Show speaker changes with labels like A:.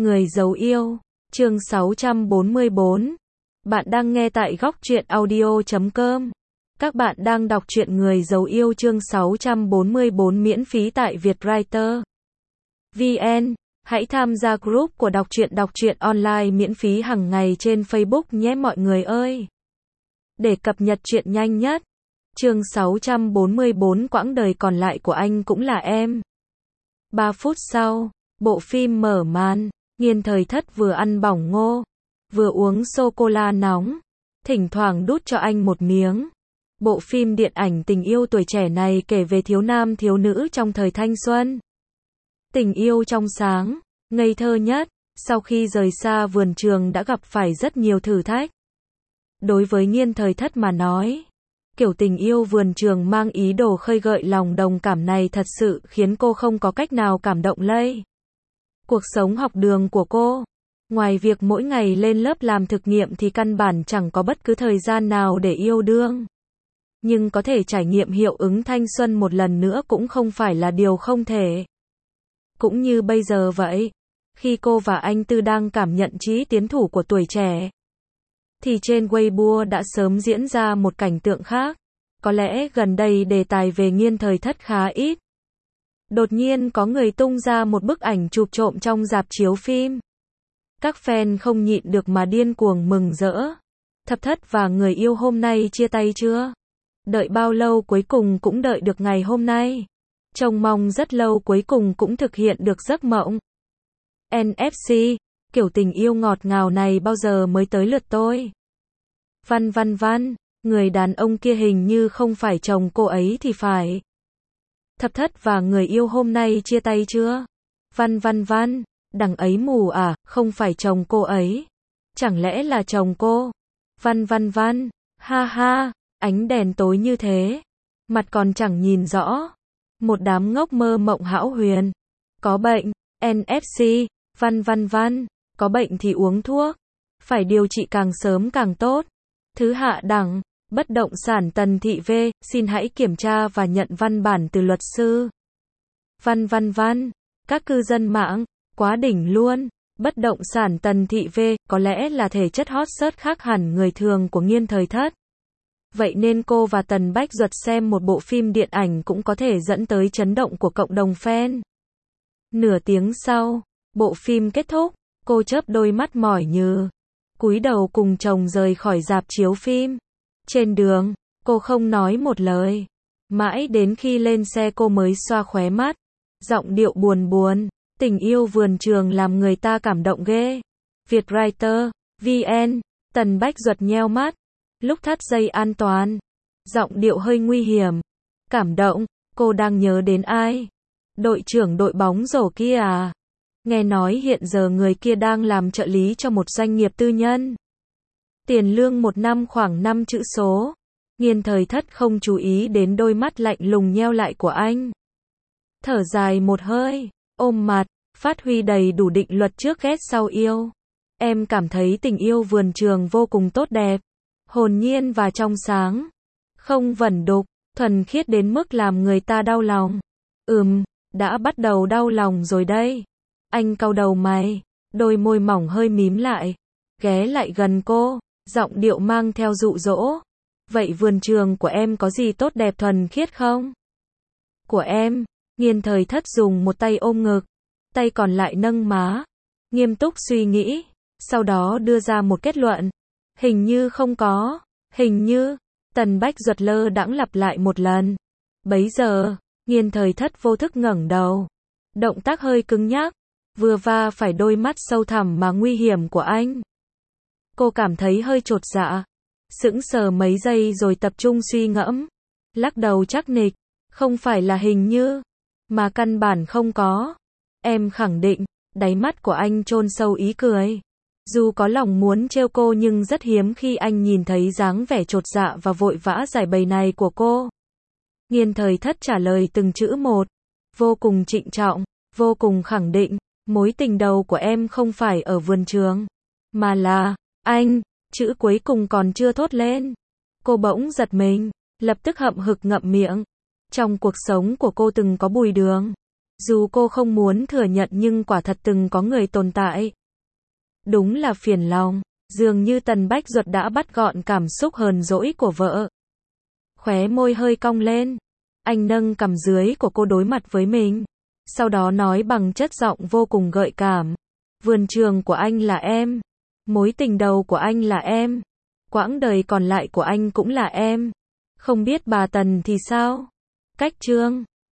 A: Người giấu yêu, chương 644. Bạn đang nghe tại góc truyện audio.com. Các bạn đang đọc truyện Người giấu yêu chương 644 miễn phí tại Vietwriter VN. Hãy tham gia group của đọc truyện online miễn phí hàng ngày trên Facebook nhé mọi người ơi. Để cập nhật truyện nhanh nhất. Chương 644 quãng đời còn lại của anh cũng là em. 3 phút sau, bộ phim mở màn. Nghiên Thời Thất vừa ăn bỏng ngô, vừa uống sô-cô-la nóng, thỉnh thoảng đút cho anh một miếng. Bộ phim điện ảnh tình yêu tuổi trẻ này kể về thiếu nam thiếu nữ trong thời thanh xuân. Tình yêu trong sáng, ngây thơ nhất, sau khi rời xa vườn trường đã gặp phải rất nhiều thử thách. Đối với Nghiên Thời Thất mà nói, kiểu tình yêu vườn trường mang ý đồ khơi gợi lòng đồng cảm này thật sự khiến cô không có cách nào cảm động lây. Cuộc sống học đường của cô, ngoài việc mỗi ngày lên lớp làm thực nghiệm thì căn bản chẳng có bất cứ thời gian nào để yêu đương. Nhưng có thể trải nghiệm hiệu ứng thanh xuân một lần nữa cũng không phải là điều không thể. Cũng như bây giờ vậy, khi cô và anh Tư đang cảm nhận trí tiến thủ của tuổi trẻ, thì trên Weibo đã sớm diễn ra một cảnh tượng khác. Có lẽ gần đây đề tài về Nghiên Thời Thất khá ít. Đột nhiên có người tung ra một bức ảnh chụp trộm trong rạp chiếu phim. Các fan không nhịn được mà điên cuồng mừng rỡ. Thập Thất và người yêu hôm nay chia tay chưa? Đợi bao lâu cuối cùng cũng đợi được ngày hôm nay. Trông mong rất lâu cuối cùng cũng thực hiện được giấc mộng. NFC, kiểu tình yêu ngọt ngào này bao giờ mới tới lượt tôi? Văn, người đàn ông kia hình như không phải chồng cô ấy thì phải. Thập Thất và người yêu hôm nay chia tay chưa? Văn, đằng ấy mù à, không phải chồng cô ấy. Chẳng lẽ là chồng cô? Văn, ha, ánh đèn tối như thế. Mặt còn chẳng nhìn rõ. Một đám ngốc mơ mộng hão huyền. Có bệnh, NFC, Văn, có bệnh thì uống thuốc. Phải điều trị càng sớm càng tốt. Thứ hạ đẳng. Bất động sản Tần Thị V, xin hãy kiểm tra và nhận văn bản từ luật sư. Văn, các cư dân mạng, quá đỉnh luôn. Bất động sản Tần Thị V, có lẽ là thể chất hot search khác hẳn người thường của Nghiên Thời Thất. Vậy nên cô và Tần Bách Duật xem một bộ phim điện ảnh cũng có thể dẫn tới chấn động của cộng đồng fan. Nửa tiếng sau, bộ phim kết thúc, cô chớp đôi mắt mỏi nhừ, cúi đầu cùng chồng rời khỏi rạp chiếu phim. Trên đường, cô không nói một lời. Mãi đến khi lên xe cô mới xoa khóe mắt. Giọng điệu buồn, tình yêu vườn trường làm người ta cảm động ghê. Vietwriter VN, Tần Bách Duật nheo mắt. Lúc thắt dây an toàn. Giọng điệu hơi nguy hiểm. Cảm động, cô đang nhớ đến ai? Đội trưởng đội bóng rổ kia à? Nghe nói hiện giờ người kia đang làm trợ lý cho một doanh nghiệp tư nhân. Tiền lương một năm khoảng 5 chữ số. Nghiên Thời Thất không chú ý đến đôi mắt lạnh lùng nheo lại của anh. Thở dài một hơi, ôm mặt, phát huy đầy đủ định luật trước ghét sau yêu. Em cảm thấy tình yêu vườn trường vô cùng tốt đẹp, hồn nhiên và trong sáng. Không vẩn đục, thuần khiết đến mức làm người ta đau lòng. Đã bắt đầu đau lòng rồi đây. Anh cau đầu mày, đôi môi mỏng hơi mím lại, ghé lại gần cô. Giọng điệu mang theo dụ dỗ. Vậy vườn trường của em có gì tốt đẹp thuần khiết không? Của em, Nghiên Thời Thất dùng một tay ôm ngực, tay còn lại nâng má. Nghiêm túc suy nghĩ, sau đó đưa ra một kết luận. Hình như không có, hình như. Tần Bách Duật lơ đãng lặp lại một lần. Bấy giờ, Nghiên Thời Thất vô thức ngẩng đầu. Động tác hơi cứng nhắc, vừa va phải đôi mắt sâu thẳm mà nguy hiểm của anh. Cô cảm thấy hơi chột dạ, sững sờ mấy giây rồi tập trung suy ngẫm, lắc đầu chắc nịch, không phải là hình như, mà căn bản không có. Em khẳng định, đáy mắt của anh chôn sâu ý cười. Dù có lòng muốn trêu cô nhưng rất hiếm khi anh nhìn thấy dáng vẻ chột dạ và vội vã giải bày này của cô. Nghiên Thời Thất trả lời từng chữ một, vô cùng trịnh trọng, vô cùng khẳng định, mối tình đầu của em không phải ở vườn trường, mà là anh. Chữ cuối cùng còn chưa thốt lên, cô bỗng giật mình, lập tức hậm hực ngậm miệng. Trong cuộc sống của cô từng có Bùi Đường, Dù cô không muốn thừa nhận nhưng quả thật từng có người tồn tại. Đúng là phiền lòng. Dường như Tần Bách Duật đã bắt gọn cảm xúc hờn dỗi của vợ. Khóe môi hơi cong lên. Anh nâng cằm dưới của cô đối mặt với mình. Sau đó nói bằng chất giọng vô cùng gợi cảm. Vườn trường của anh là em. Mối tình đầu của anh là em. Quãng đời còn lại của anh cũng là em. Không biết bà Tần thì sao? Cách chương